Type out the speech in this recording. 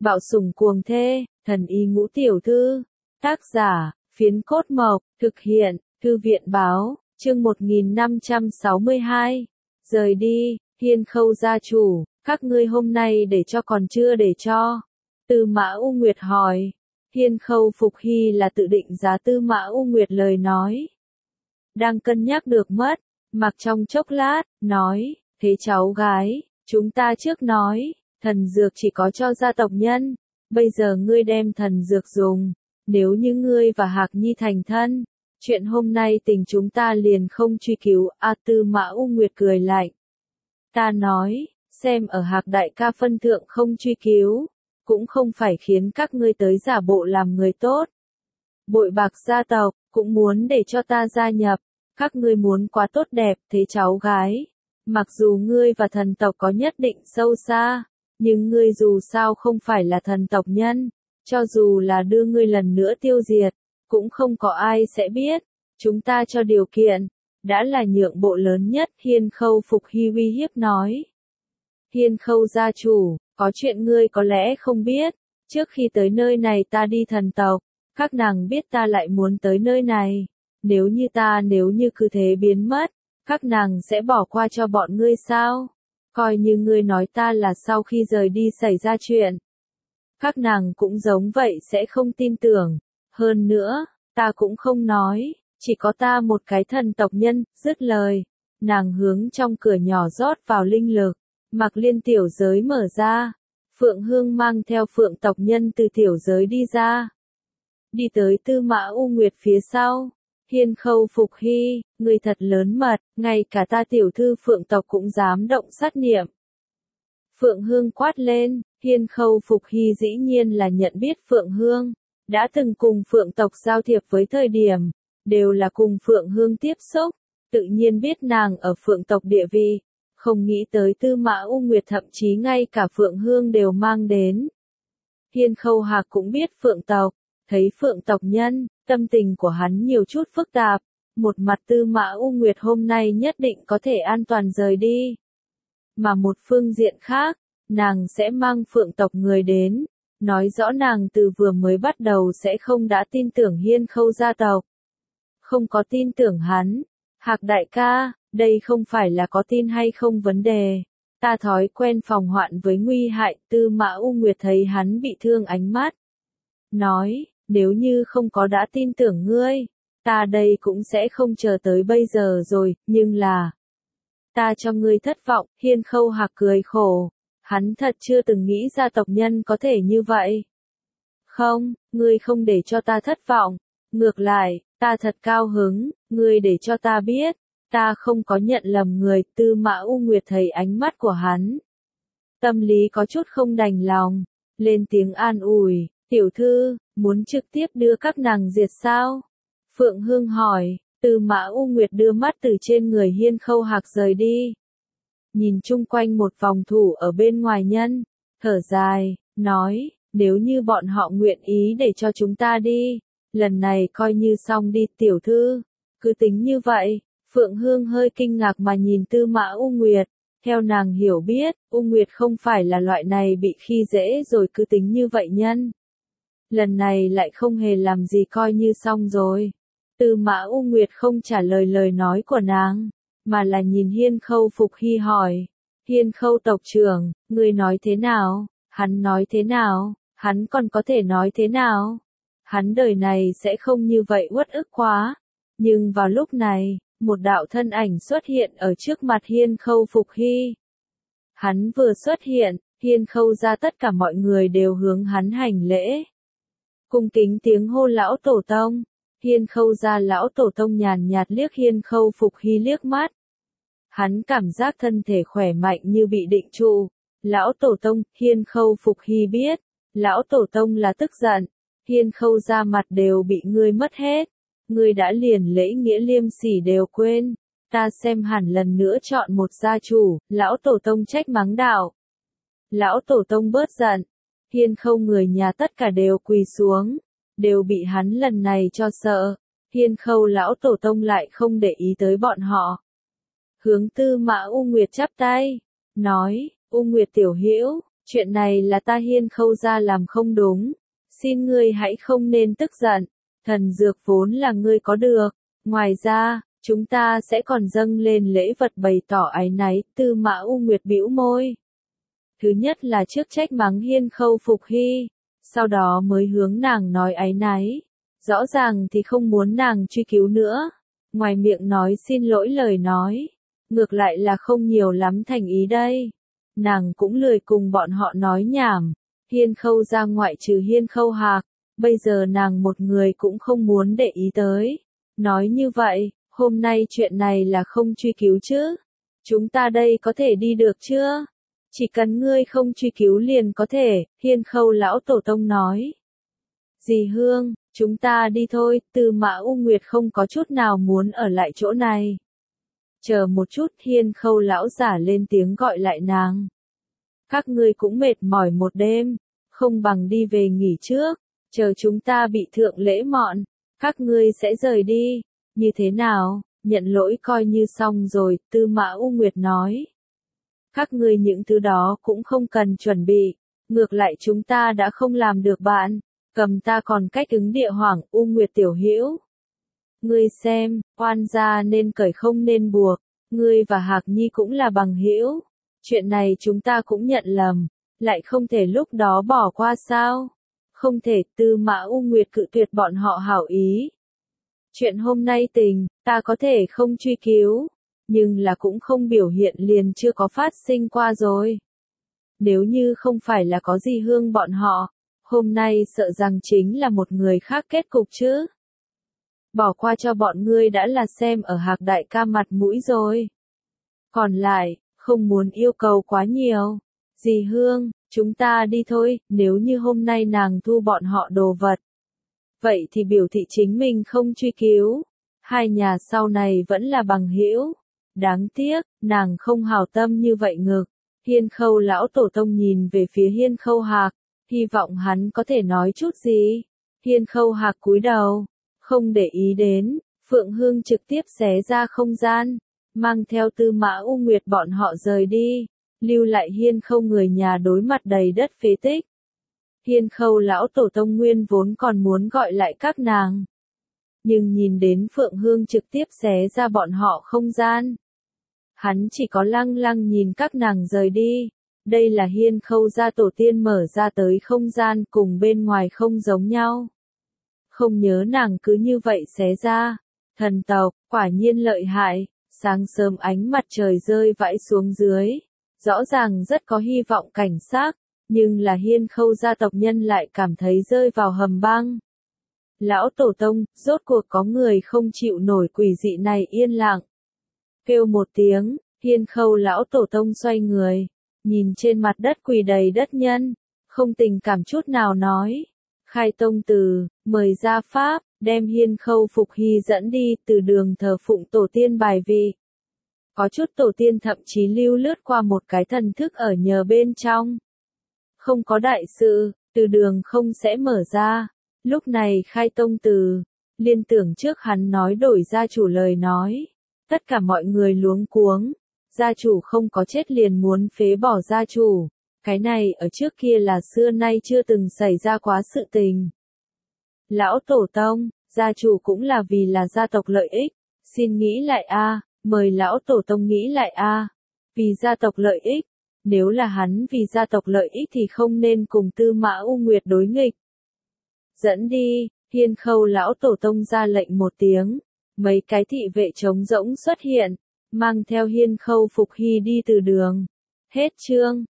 Bạo sủng cuồng thê, thần y ngũ tiểu thư. Tác giả, Phiến Cốt Mộc, thực hiện, Thư viện báo, chương 1562. Rời đi, Hiên Khâu gia chủ, các ngươi hôm nay để cho còn chưa để cho. Tư Mã U Nguyệt hỏi. Hiên Khâu Phục Hy là tự định giá Tư Mã U Nguyệt lời nói. Đang cân nhắc được mất, mặc trong chốc lát, nói, thế cháu gái, chúng ta trước nói, thần dược chỉ có cho gia tộc nhân, bây giờ ngươi đem thần dược dùng, nếu như ngươi và Hạc Nhi thành thân, chuyện hôm nay tình chúng ta liền không truy cứu. Tư Mã U Nguyệt cười lạnh. Ta nói, xem ở Hạc đại ca phân thượng không truy cứu, cũng không phải khiến các ngươi tới giả bộ làm người tốt. Bội bạc gia tộc, cũng muốn để cho ta gia nhập, các ngươi muốn quá tốt đẹp thế cháu gái. Mặc dù ngươi và thần tộc có nhất định sâu xa, nhưng ngươi dù sao không phải là thần tộc nhân, cho dù là đưa ngươi lần nữa tiêu diệt, cũng không có ai sẽ biết, chúng ta cho điều kiện, đã là nhượng bộ lớn nhất. Hiên Khâu Phục Hy uy hiếp nói. Hiên Khâu gia chủ, có chuyện ngươi có lẽ không biết, trước khi tới nơi này ta đi thần tộc, các nàng biết ta lại muốn tới nơi này, nếu như cứ thế biến mất, các nàng sẽ bỏ qua cho bọn ngươi sao? Coi như ngươi nói ta là sau khi rời đi xảy ra chuyện. Các nàng cũng giống vậy sẽ không tin tưởng. Hơn nữa, ta cũng không nói, chỉ có ta một cái thần tộc nhân. Dứt lời, nàng hướng trong cửa nhỏ rót vào linh lực, Mặc Liên tiểu giới mở ra. Phượng Hương mang theo Phượng tộc nhân từ tiểu giới đi ra. Đi tới Tư Mã U Nguyệt phía sau. Hiên Khâu Phục Hy, người thật lớn mật, ngay cả ta tiểu thư Phượng tộc cũng dám động sát niệm. Phượng Hương quát lên. Hiên Khâu Phục Hy dĩ nhiên là nhận biết Phượng Hương, đã từng cùng Phượng tộc giao thiệp với thời điểm, đều là cùng Phượng Hương tiếp xúc, tự nhiên biết nàng ở Phượng tộc địa vị, không nghĩ tới Tư Mã U Nguyệt thậm chí ngay cả Phượng Hương đều mang đến. Hiên Khâu Hạc cũng biết Phượng tộc, thấy Phượng tộc nhân, tâm tình của hắn nhiều chút phức tạp, một mặt Tư Mã U Nguyệt hôm nay nhất định có thể an toàn rời đi, mà một phương diện khác, nàng sẽ mang Phượng tộc người đến, nói rõ nàng từ vừa mới bắt đầu sẽ không đã tin tưởng Hiên Khâu gia tộc. Không có tin tưởng hắn. Hạc đại ca, đây không phải là có tin hay không vấn đề. Ta thói quen phòng hoạn với nguy hại. Tư Mã U Nguyệt thấy hắn bị thương ánh mắt. Nói, nếu như không có đã tin tưởng ngươi, ta đây cũng sẽ không chờ tới bây giờ rồi, nhưng là... Ta cho ngươi thất vọng. Hiên Khâu Hạc cười khổ. Hắn thật chưa từng nghĩ ra tộc nhân có thể như vậy. Không, ngươi không để cho ta thất vọng. Ngược lại, ta thật cao hứng, ngươi để cho ta biết, ta không có nhận lầm người. Tư Mã U Nguyệt thấy ánh mắt của hắn. Tâm lý có chút không đành lòng, lên tiếng an ủi, tiểu thư, muốn trực tiếp đưa các nàng diệt sao? Phượng Hương hỏi. Tư Mã U Nguyệt đưa mắt từ trên người Hiên Khâu Hạc rời đi. Nhìn chung quanh một vòng thủ ở bên ngoài nhân, thở dài, nói, nếu như bọn họ nguyện ý để cho chúng ta đi, lần này coi như xong đi. Tiểu thư, cứ tính như vậy. Phượng Hương hơi kinh ngạc mà nhìn Tư Mã U Nguyệt, theo nàng hiểu biết, U Nguyệt không phải là loại này bị khi dễ rồi cứ tính như vậy nhân. Lần này lại không hề làm gì coi như xong rồi. Tư Mã U Nguyệt không trả lời lời nói của nàng, mà là nhìn Hiên Khâu Phục Hy hỏi. Hiên Khâu tộc trưởng, ngươi nói thế nào? Hắn nói thế nào? Hắn còn có thể nói thế nào? Hắn đời này sẽ không như vậy uất ức quá. Nhưng vào lúc này, một đạo thân ảnh xuất hiện ở trước mặt Hiên Khâu Phục Hy. Hắn vừa xuất hiện, Hiên Khâu ra tất cả mọi người đều hướng hắn hành lễ. Cung kính tiếng hô lão tổ tông. Hiên Khâu ra lão tổ tông nhàn nhạt liếc Hiên Khâu Phục Hy liếc mắt. Hắn cảm giác thân thể khỏe mạnh như bị định trụ. Lão tổ tông. Hiên Khâu Phục Hy biết, lão tổ tông là tức giận. Hiên Khâu ra mặt đều bị ngươi mất hết. Ngươi đã liền lễ nghĩa liêm sỉ đều quên. Ta xem hẳn lần nữa chọn một gia chủ. Lão tổ tông trách mắng đạo. Lão tổ tông bớt giận. Hiên Khâu người nhà tất cả đều quỳ xuống, đều bị hắn lần này cho sợ. Hiên Khâu lão tổ tông lại không để ý tới bọn họ. Hướng Tư Mã U Nguyệt chắp tay, nói, U Nguyệt tiểu hữu, Chuyện này là ta Hiên Khâu gia làm không đúng. Xin ngươi hãy không nên tức giận. Thần dược vốn là ngươi có được. Ngoài ra, chúng ta sẽ còn dâng lên lễ vật bày tỏ áy náy. Tư Mã U Nguyệt bĩu môi. Thứ nhất là trước trách mắng Hiên Khâu Phục Hy. Sau đó mới hướng nàng nói áy náy. Rõ ràng thì không muốn nàng truy cứu nữa. Ngoài miệng nói xin lỗi lời nói. Ngược lại là không nhiều lắm thành ý đây. Nàng cũng lười cùng bọn họ nói nhảm. Hiên Khâu ra ngoại trừ Hiên Khâu Hạc. Bây giờ nàng một người cũng không muốn để ý tới. Nói như vậy, hôm nay chuyện này là không truy cứu chứ. Chúng ta đây có thể đi được chưa? Chỉ cần ngươi không truy cứu liền có thể, Hiên Khâu lão tổ tông nói. Dì Hương, chúng ta đi thôi, Tư Mã U Nguyệt không có chút nào muốn ở lại chỗ này. Chờ một chút, Hiên Khâu lão giả lên tiếng gọi lại nàng. Các ngươi cũng mệt mỏi một đêm, không bằng đi về nghỉ trước, chờ chúng ta bị thượng lễ mọn, các ngươi sẽ rời đi, như thế nào, nhận lỗi coi như xong rồi, Tư Mã U Nguyệt nói. Các ngươi những thứ đó cũng không cần chuẩn bị, ngược lại chúng ta đã không làm được bạn, cầm ta còn cách ứng địa hoàng, U Nguyệt tiểu hữu. Ngươi xem, oan gia nên cởi không nên buộc, ngươi và Hạc Nhi cũng là bằng hữu. Chuyện này chúng ta cũng nhận lầm, lại không thể lúc đó bỏ qua sao? Không thể, Tư Mã U Nguyệt cự tuyệt bọn họ hảo ý. Chuyện hôm nay tình, ta có thể không truy cứu, nhưng là cũng không biểu hiện liền chưa có phát sinh qua rồi. Nếu như không phải là có gì Hương bọn họ, hôm nay sợ rằng chính là một người khác kết cục chứ. Bỏ qua cho bọn ngươi đã là xem ở Hạc đại ca mặt mũi rồi. Còn lại, không muốn yêu cầu quá nhiều. Dì Hương, chúng ta đi thôi, nếu như hôm nay nàng thu bọn họ đồ vật. Vậy thì biểu thị chính mình không truy cứu. Hai nhà sau này vẫn là bằng hữu. Đáng tiếc, nàng không hảo tâm như vậy ngực. Hiên Khâu lão tổ tông nhìn về phía Hiên Khâu Hạc, hy vọng hắn có thể nói chút gì. Hiên Khâu Hạc cúi đầu, không để ý đến, Phượng Hương trực tiếp xé ra không gian, mang theo Tư Mã U Nguyệt bọn họ rời đi, lưu lại Hiên Khâu người nhà đối mặt đầy đất phế tích. Hiên Khâu lão tổ tông nguyên vốn còn muốn gọi lại các nàng, nhưng nhìn đến Phượng Hương trực tiếp xé ra bọn họ không gian. Hắn chỉ có lăng lăng nhìn các nàng rời đi. Đây là Hiên Khâu gia tổ tiên mở ra tới không gian cùng bên ngoài không giống nhau. Không nhớ nàng cứ như vậy xé ra. Thần tộc, quả nhiên lợi hại. Sáng sớm ánh mặt trời rơi vãi xuống dưới. Rõ ràng rất có hy vọng cảnh sắc, nhưng là Hiên Khâu gia tộc nhân lại cảm thấy rơi vào hầm băng. Lão tổ tông, rốt cuộc có người không chịu nổi quỷ dị này yên lặng. Kêu một tiếng, Hiên Khâu lão tổ tông xoay người, nhìn trên mặt đất quỳ đầy đất nhân, không tình cảm chút nào nói. Khai tông từ, mời ra pháp, đem Hiên Khâu Phục Hy dẫn đi từ đường thờ phụng tổ tiên bài vị. Có chút tổ tiên thậm chí lưu lướt qua một cái thần thức ở nhờ bên trong. Không có đại sự, từ đường không sẽ mở ra. Lúc này khai tông từ, liên tưởng trước hắn nói đổi gia chủ lời nói. Tất cả mọi người luống cuống, gia chủ không có chết liền muốn phế bỏ gia chủ. Cái này ở trước kia là xưa nay chưa từng xảy ra quá sự tình. Lão tổ tông, gia chủ cũng là vì là gia tộc lợi ích. Xin nghĩ lại a, mời lão tổ tông nghĩ lại a. Vì gia tộc lợi ích, nếu là hắn vì gia tộc lợi ích thì không nên cùng Tư Mã U Nguyệt đối nghịch. Dẫn đi, Hiên Khâu lão tổ tông ra lệnh một tiếng. Mấy cái thị vệ trống rỗng xuất hiện, mang theo Hiên Khâu Phục Hy đi từ đường. Hết chương.